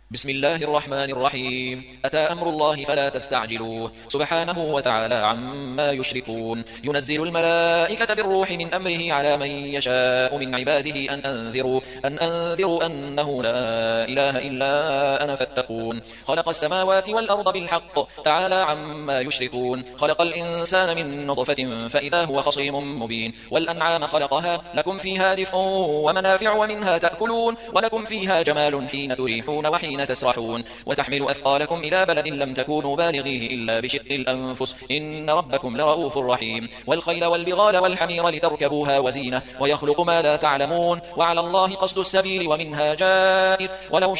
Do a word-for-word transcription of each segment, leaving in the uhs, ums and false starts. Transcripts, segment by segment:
بسم الله الرحمن الرحيم. أتى أمر الله فلا تستعجلوه سبحانه وتعالى عما يشركون. ينزل الملائكة بالروح من أمره على من يشاء من عباده أن أنذروا, أن أنذروا أنه لا إله إلا أنا فاتقون. خلق السماوات والأرض بالحق تعالى عما يشركون. خلق الإنسان من نطفة فإذا هو خصيم مبين. والأنعام خلقها لكم فيها دفء ومنافع ومنها تأكلون ولكم فيها جمال حين تريحون وحين تسرحون. وتحمل أثقالكم إلى بلد لم تكونوا بالغيه إلا بشق الأنفس إن ربكم لرؤوف رحيم. والخيل والبغال والحمير لتركبوها وزينة ويخلق ما لا تعلمون وعلى الله قصد السبيل ومنها جائر ولو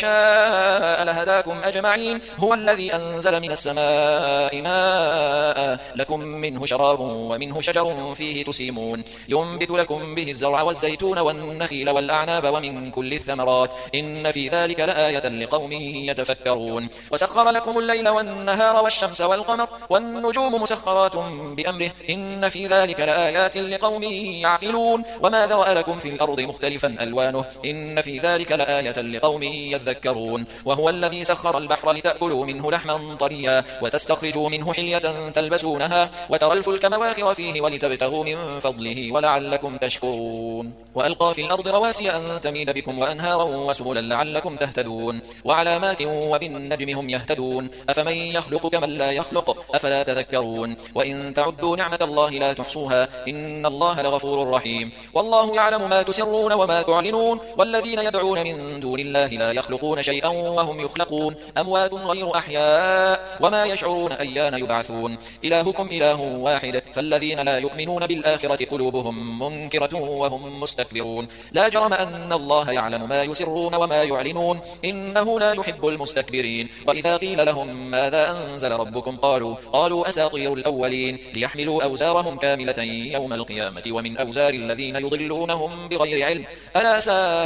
شاء لهداكم أجمعين. هو الذي أنزل من السماء ماء لكم منه شراب ومنه شجر فيه تسيمون. ينبت لكم به الزرع والزيتون والنخيل والأعناب ومن كل الثمرات إن في ذلك لآية لقوم يتفكرون. وسخر لكم الليل والنهار والشمس والقمر والنجوم مسخرات بأمره إن في ذلك لآيات لقوم يعقلون. وما ذرأ لكم في الأرض مختلفا ألوانه إن في ذلك لآية لقوم يذكرون. وهو الذي سخر البحر لتأكلوا منه لحما طريا وتستخرجوا منه حلية تلبسونها وترى الفلك مواخر فيه ولتبتغوا من فضله ولعلكم تشكرون. وألقى في الأرض رواسي أن تميد بكم وأنهارا وسبلا لعلكم تهتدون. وعلامات وبالنجم هم يهتدون. أفمن يخلق كمن لا يخلق أفلا تذكرون. وإن تعدوا نعمة الله لا تحصوها إن الله لغفور رحيم. والله يعلم ما تسرون وما تعلنون. والذين يدعون من دون الله لا يخلقون شيئا وهم يخلقون أموات غير أحياء وما يشعرون أيان يبعثون. إلهكم إله واحد فالذين لا يؤمنون بالآخرة قلوبهم منكرة وهم مستكبرون. لا جرم أن الله يعلم ما يسرون وما يعلنون إنه لا يحب المستكبرين. وإذا قيل لهم ماذا أنزل ربكم قالوا قالوا أساطير الأولين ليحملوا أوزارهم كاملة يوم القيامة ومن أوزار الذين يضلونهم بغير علم ألا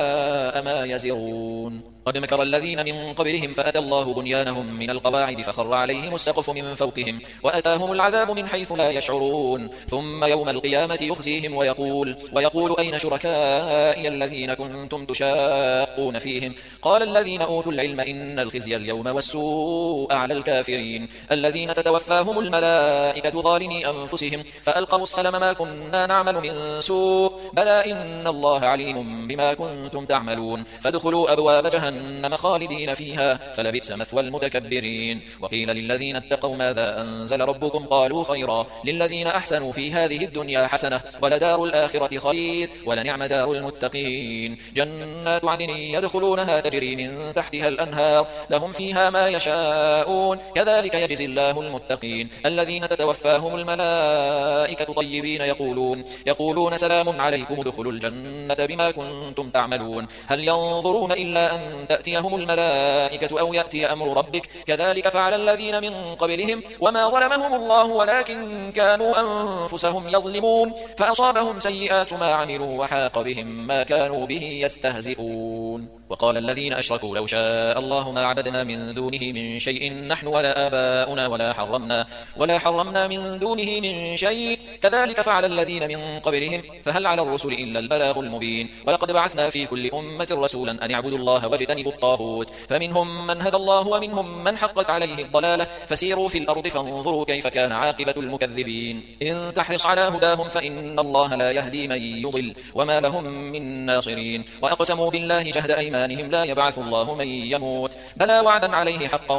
ساء ما يزرون. قد مكر الذين من قبلهم فأتى الله بنيانهم من القواعد فخر عليهم السقف من فوقهم وأتاهم العذاب من حيث لا يشعرون. ثم يوم القيامة يخزيهم ويقول, ويقول أين شركائي الذين كنتم تشاقون فيهم قال الذين أوتوا العلم إن الخزي اليوم والسوء على الكافرين الذين تتوفاهم الملائكة ظالمي أنفسهم فألقوا السلم ما كنا نعمل من سوء بلى إن الله عليم بما كنتم تعملون. فادخلوا أبواب جهنم جهنم خالدين فيها فلبئس مثوى المتكبرين. وقيل للذين اتقوا ماذا أنزل ربكم قالوا خيرا للذين أحسنوا في هذه الدنيا حسنة ولدار الآخرة خير ولنعم دار المتقين. جنات عدن يدخلونها تجري من تحتها الأنهار لهم فيها ما يشاءون كذلك يجزي الله المتقين الذين تتوفاهم الملائكة طيبين يقولون, يقولون سلام عليكم ادخلوا الجنة بما كنتم تعملون. هل ينظرون إلا أن تأتيهم الملائكة أو يأتي أمر ربك كذلك فعل الذين من قبلهم وما ظلمهم الله ولكن كانوا أنفسهم يظلمون. فأصابهم سيئات ما عملوا وحاق بهم ما كانوا به يستهزئون. وقال الذين أشركوا لو شاء الله ما عبدنا من دونه من شيء نحن ولا آباؤنا ولا حرمنا, ولا حرمنا من دونه من شيء كذلك فعل الذين من قبلهم فهل على الرسل إلا البلاغ المبين. ولقد بعثنا في كل أمة رسولا أن يعبدوا الله واجتنبوا الطاغوت فمنهم من هدى الله ومنهم من حقت عليه الضلالة فسيروا في الأرض فانظروا كيف كان عاقبة المكذبين. إن تحرص على هداهم فإن الله لا يهدي من يضل وما لهم من ناصرين. وأقسموا بالله جهد أيمانهم لا يبعث الله من يموت بلى وعدا عليه حقا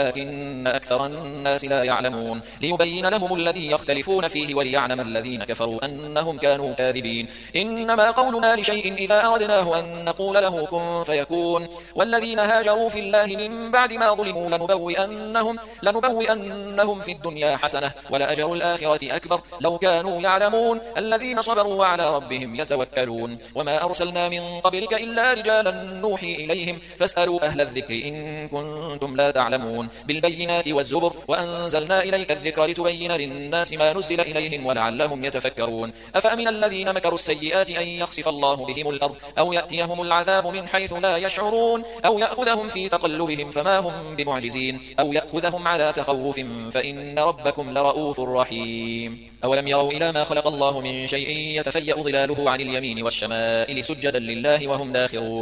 ولكن أكثر الناس لا يعلمون. ليبين لهم الذي يختلفون فيه وليعلم الذين كفروا أنهم كانوا كاذبين. إنما قولنا لشيء إذا أردناه أن نقول له كن فيكون. والذين هاجروا في الله من بعد ما ظلموا لنبوئنهم, لنبوئنهم في الدنيا حسنة ولأجر الآخرة أكبر لو كانوا يعلمون. الذين صبروا وعلى ربهم يتوكلون. وما أرسلنا من قبلك إلا رجالا نوحي إليهم فاسألوا أهل الذكر إن كنتم لا تعلمون. بالبينات والزبر وأنزلنا إليك الذكر لتبين للناس ما نزل إليهم ولعلهم يتفكرون. أفأمن الذين مكروا السيئات أن يخسف الله بهم الأرض أو يأتيهم العذاب من حيث لا يشعرون أو يأخذهم في تقلبهم فما هم بمعجزين أو يأخذهم على تخوف فإن ربكم لرؤوف رحيم. أولم يروا إلى ما خلق الله من شيء يتفيأ ظلاله عن اليمين والشمائل سجدا لله وهم داخرون.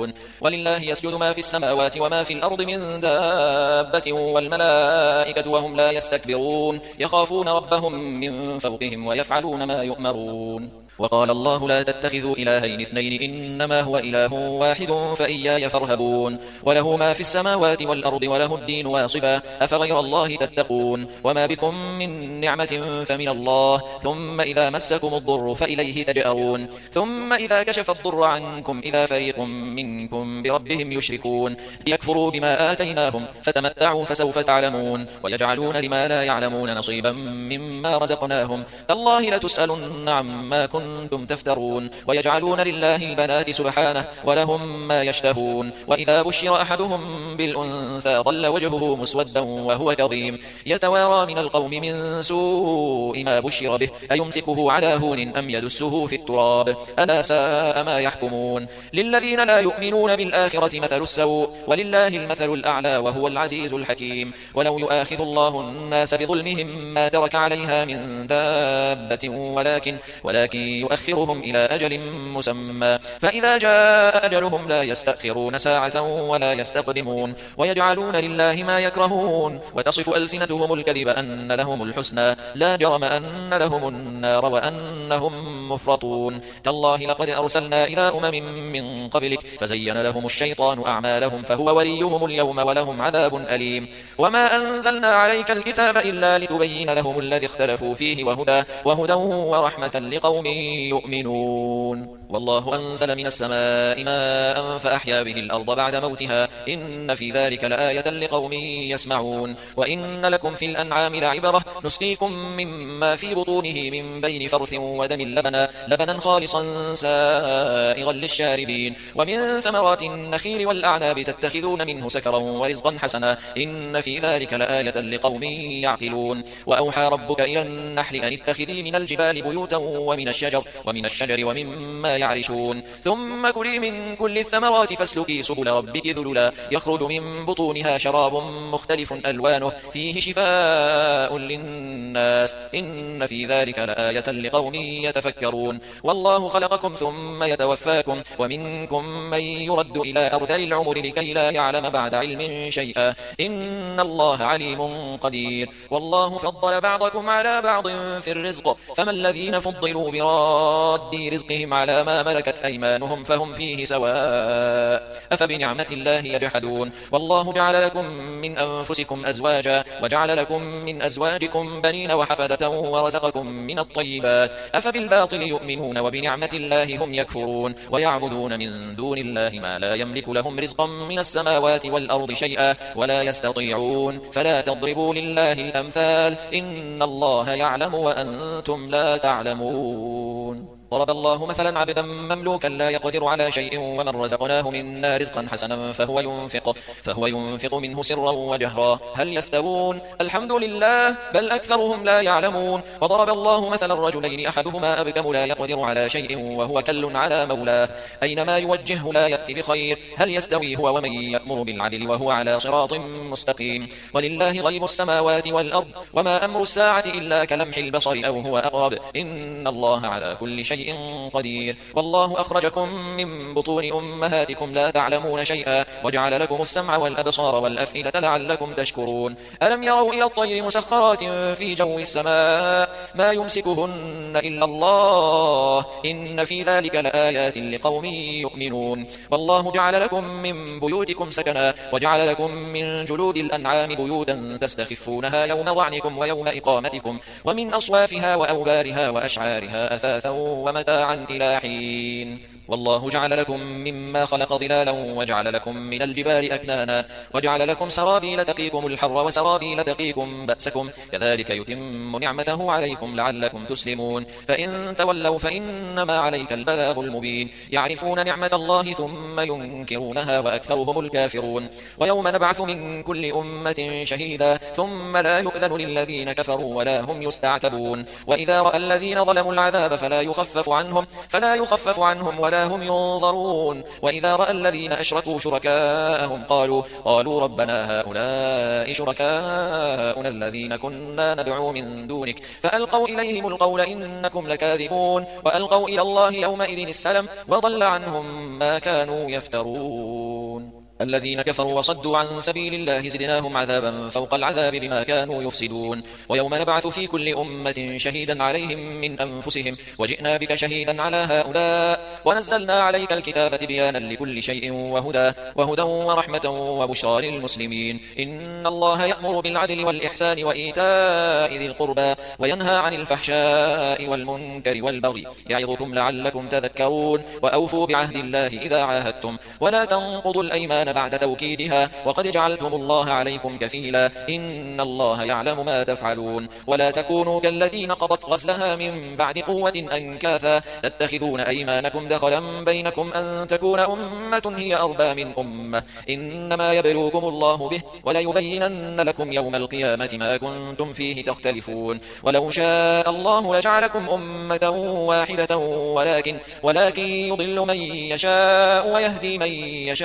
ولله يسجد ما في السماوات وما في الأرض من دابة والملائكة وهم لا يستكبرون يخافون ربهم من فوقهم ويفعلون ما يؤمرون. وقال الله لا تتخذوا إلهين اثنين إنما هو إله واحد فإياي فارهبون. وله ما في السماوات والأرض وله الدين واصبا أفغير الله تتقون. وما بكم من نعمة فمن الله ثم إذا مسكم الضر فإليه تجأرون. ثم إذا كشف الضر عنكم إذا فريق منكم بربهم يشركون ليكفروا بما آتيناهم فتمتعوا فسوف تعلمون. ويجعلون لما لا يعلمون نصيبا مما رزقناهم تالله لتسألن عما كنتم كنتم تفترون. ويجعلون لله البنات سبحانه ولهم ما يشتهون. وإذا بشر أحدهم بالأنثى ظل وجهه مسودا وهو كظيم يتوارى من القوم من سوء ما بشر به أيمسكه على هون أم يدسه في التراب ألا ساء ما يحكمون. للذين لا يؤمنون بالآخرة مثل السوء ولله المثل الأعلى وهو العزيز الحكيم. ولو يؤاخذ الله الناس بظلمهم ما ترك عليها من دابة ولكن ولكن يؤخرهم إلى أجل مسمى فإذا جاء أجلهم لا يستأخرون ساعة ولا يستقدمون. ويجعلون لله ما يكرهون وتصف ألسنتهم الكذب أن لهم الحسنى لا جرم أن لهم النار وأنهم مفرطون. تالله لقد أرسلنا إلى أمم من قبلك فزين لهم الشيطان أعمالهم فهو وليهم اليوم ولهم عذاب أليم. وما أنزلنا عليك الكتاب إلا لتبين لهم الذي اختلفوا فيه وهدى, وهدى ورحمة لقوم يؤمنون. والله أنزل من السماء ماء فأحيا به الأرض بعد موتها إن في ذلك لآية لقوم يسمعون. وإن لكم في الأنعام لعبرة نسقيكم مما في بطونه من بين فرث ودم لبنا, لبنا خالصا سائغا للشاربين. ومن ثمرات النخيل والأعناب تتخذون منه سكرا ورزقا حسنا إن في ذلك لآية لقوم يعقلون. وأوحى ربك إلى النحل أن اتخذي من الجبال بيوتا ومن الشجر ومن الشجر ومما يعرشون ثم كلي من كل الثمرات فاسلكي سبل ربك ذللا يخرج من بطونها شراب مختلف ألوانه فيه شفاء للناس إن في ذلك لآية لقوم يتفكرون. والله خلقكم ثم يتوفاكم ومنكم من يرد إلى أرذل العمر لكي لا يعلم بعد علم شيئا إن الله عليم قدير. والله فضل بعضكم على بعض في الرزق فما الذين فضلوا براد رزقهم على ما ملكت أيمانهم فهم فيه سواء أفبنعمة الله يجحدون. والله جعل لكم من أنفسكم أزواجا وجعل لكم من أزواجكم بنين وحفدة ورزقكم من الطيبات أفبالباطل يؤمنون وبنعمة الله هم يكفرون. ويعبدون من دون الله ما لا يملك لهم رزقا من السماوات والأرض شيئا ولا يستطيعون فلا تضربوا لله الأمثال إن الله يعلم وأنتم لا تعلمون. ضرب الله مثلا عبدا مملوكا لا يقدر على شيء ومن رزقناه منا رزقا حسنا فهو ينفق, فهو ينفق منه سرا وجهرا هل يستوون الحمد لله بل أكثرهم لا يعلمون. وضرب الله مثلا رجلين أحدهما أبكم لا يقدر على شيء وهو كل على مولاه أينما يوجهه لا يأتي بخير هل يستوي هو ومن يأمر بالعدل وهو على صراط مستقيم. ولله غيب السماوات والأرض وما أمر الساعة إلا كلمح البصر أو هو أقرب إن الله على كل شيء قدير. والله أخرجكم من بطون أمهاتكم لا تعلمون شيئا وجعل لكم السمع والأبصار والأفئدة لعلكم تشكرون. ألم يروا إلى الطير مسخرات في جو السماء ما يمسكهن إلا الله إن في ذلك لآيات لقوم يؤمنون. والله جعل لكم من بيوتكم سكنا وجعل لكم من جلود الأنعام بيوتا تستخفونها يوم ضعنكم ويوم إقامتكم ومن أصوافها وأوبارها وأشعارها أثاثا ومتاعا إلى حين. والله جعل لكم مما خلق ظلالا وجعل لكم من الجبال أكنانا وجعل لكم سرابيل تقيكم الحر وسرابيل تقيكم بأسكم كذلك يتم نعمته عليكم لعلكم تسلمون. فإن تولوا فإنما عليك البلاغ المبين. يعرفون نعمة الله ثم ينكرونها وأكثرهم الكافرون. ويوم نبعث من كل أمة شهيدا ثم لا يؤذن للذين كفروا ولا هم يستعتبون. وإذا رأى الذين ظلموا العذاب فلا يخفف عنهم فلا يخفف عنهم ولا هم ينظرون. وإذا رأى الذين أشركوا شركاءهم قالوا قالوا ربنا هؤلاء شركاؤنا الذين كنا ندعو من دونك فألقوا إليهم القول إنكم لكاذبون. وألقوا إلى الله يومئذ السلم وضل عنهم ما كانوا يفترون. الذين كفروا وصدوا عن سبيل الله زدناهم عذابا فوق العذاب بما كانوا يفسدون ويوم نبعث في كل أمة شهيدا عليهم من أنفسهم وجئنا بك شهيدا على هؤلاء ونزلنا عليك الكتاب تبيانا لكل شيء وهدى, وهدى ورحمة وبشرى للمسلمين. إن الله يأمر بالعدل والإحسان وإيتاء ذي القربى وينهى عن الفحشاء والمنكر والبغي يعظكم لعلكم تذكرون. وأوفوا بعهد الله إذا عاهدتم ولا تنقضوا الأيمان بعد توكيدها وقد جعلتم الله عليكم كفيلا إن الله يعلم ما تفعلون. ولا تكونوا كالذين قضت غزلها من بعد قوة أنكاثا تتخذون أيمانكم دخلا بينكم أن تكون أمة هي أربى من أمة إنما يبلوكم الله به وليبينن لكم يوم القيامة ما كنتم فيه تختلفون. ولو شاء الله لجعلكم أمة واحدة ولكن, ولكن يضل من يشاء ويهدي من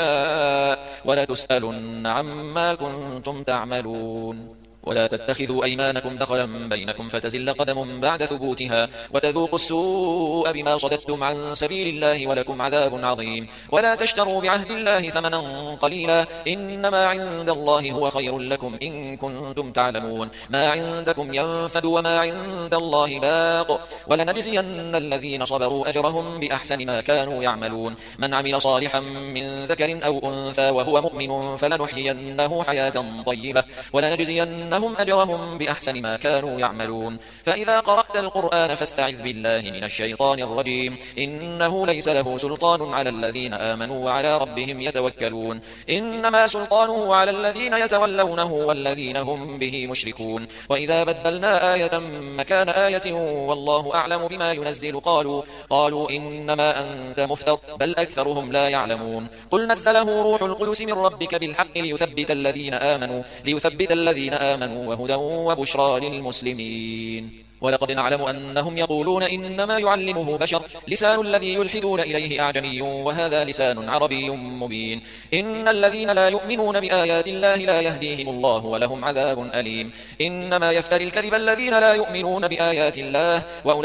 يشاء ولتسألن عما كنتم تعملون. ولا تتخذوا أيمانكم دخلا بينكم فتزل قدم بعد ثبوتها وتذوقوا السوء بما صددتم عن سبيل الله ولكم عذاب عظيم. ولا تشتروا بعهد الله ثمنا قليلا إنما عند الله هو خير لكم إن كنتم تعلمون. ما عندكم ينفد وما عند الله باق ولنجزين الذين صبروا أجرهم بأحسن ما كانوا يعملون. من عمل صالحا من ذكر أو أنثى وهو مؤمن فلنحيينه حياة طيبة ولنجزين إنهم أجرهم بأحسن ما كانوا يعملون. فإذا قرأت القرآن فاستعذ بالله من الشيطان الرجيم إنه ليس له سلطان على الذين آمنوا وعلى ربهم يتوكلون. إنما سلطانه على الذين يتولونه والذين هم به مشركون. وإذا بدلنا آية مكان آية والله أعلم بما ينزل قالوا, قالوا إنما أنت مفتر بل أكثرهم لا يعلمون. قل نزله روح القدس من ربك بالحق ليثبت الذين آمنوا, ليثبت الذين آمنوا وهدى وبشرى للمسلمين. ولقد نعلم أنهم يقولون إنما يعلمه بشر لسان الذي يلحدون إليه أعجمي وهذا لسان عربي مبين. إن الذين لا يؤمنون بآيات الله لا يهديهم الله ولهم عذاب أليم. إنما يفتري الكذب الذين لا يؤمنون بآيات الله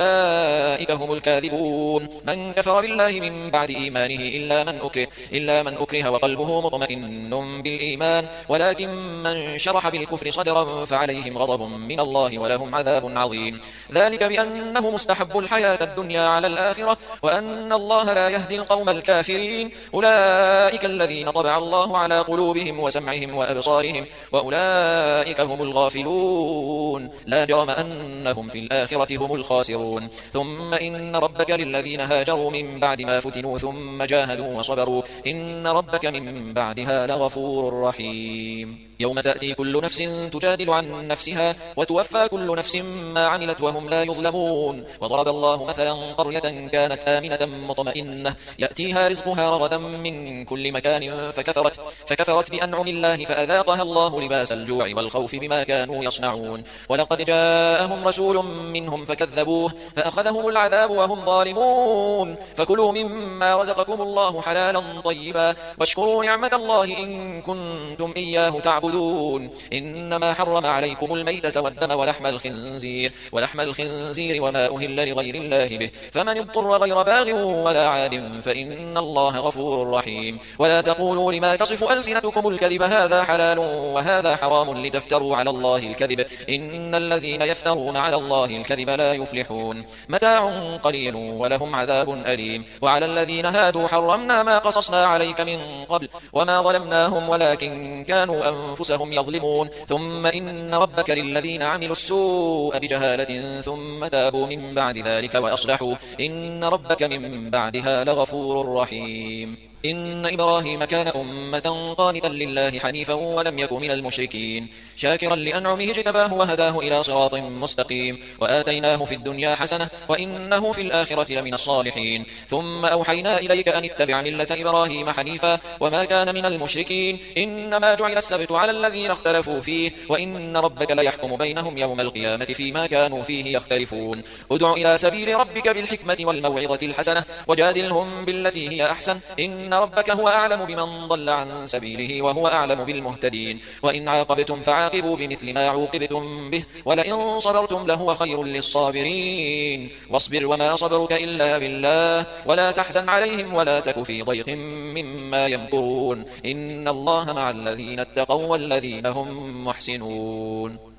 وأولئك هم الكاذبون. من كفر بالله من بعد إيمانه إلا من أكره, إلا من أكره وقلبه مطمئن بالإيمان ولكن من شرح بالكفر صدرا فعليهم غضب من الله ولهم عذاب عظيم. ذلك بأنه مستحب الحياة الدنيا على الآخرة وأن الله لا يهدي القوم الكافرين. أولئك الذين طبع الله على قلوبهم وسمعهم وأبصارهم وأولئك هم الغافلون. لا جرم أنهم في الآخرة هم الخاسرون. ثم إن ربك للذين هاجروا من بعد ما فتنوا ثم جاهدوا وصبروا إن ربك من بعدها لغفور رحيم. يوم تأتي كل نفس تجادل عن نفسها وتوفى كل نفس ما عملت وهم لا يظلمون. وضرب الله مثلا قرية كانت آمنة مطمئنة يأتيها رزقها رغدا من كل مكان فكفرت, فكفرت بأنعم الله فأذاقها الله لباس الجوع والخوف بما كانوا يصنعون. ولقد جاءهم رسول منهم فكذبوه فأخذهم العذاب وهم ظالمون. فكلوا مما رزقكم الله حلالا طيبا واشكروا نعمة الله إن كنتم إياه تعبدون. إنما حرم عليكم الميتة والدم ولحم الخنزير, ولحم الخنزير وما أهل لغير الله به فمن اضطر غير باغ ولا عاد فإن الله غفور رحيم. ولا تقولوا لما تصف ألسنتكم الكذب هذا حلال وهذا حرام لتفتروا على الله الكذب إن الذين يفترون على الله الكذب لا يفلحون. متاع قليل ولهم عذاب أليم. وعلى الذين هادوا حرمنا ما قصصنا عليك من قبل وما ظلمناهم ولكن كانوا أنفسهم يظلمون. ثم إن ربك للذين عملوا السوء بجهالة ثم تابوا من بعد ذلك وأصلحوا إن ربك من بعدها لغفور رحيم. إن إبراهيم كان أمة قانتا لله حنيفا ولم يك من المشركين شاكرا لأنعمه اجتباه وهداه إلى صراط مستقيم. وآتيناه في الدنيا حسنة وإنه في الآخرة لمن الصالحين. ثم أوحينا إليك أن اتبع ملة إبراهيم حنيفا وما كان من المشركين. إنما جعل السبت على الذين اختلفوا فيه وإن ربك ليحكم بينهم يوم القيامة فيما كانوا فيه يختلفون. ادع إلى سبيل ربك بالحكمة والموعظة الحسنة وجادلهم بالتي هي أحسن إن ربك هو أعلم بمن ضل عن سبيله وهو أعلم بالمهتدين وإن عاقبتم فعاقبوا بمثل ما عوقبتم به ولئن صبرتم لهو خير للصابرين واصبر وما صبرك إلا بالله ولا تحزن عليهم ولا تك في ضيق مما يمكرون إن الله مع الذين اتقوا والذين هم محسنون.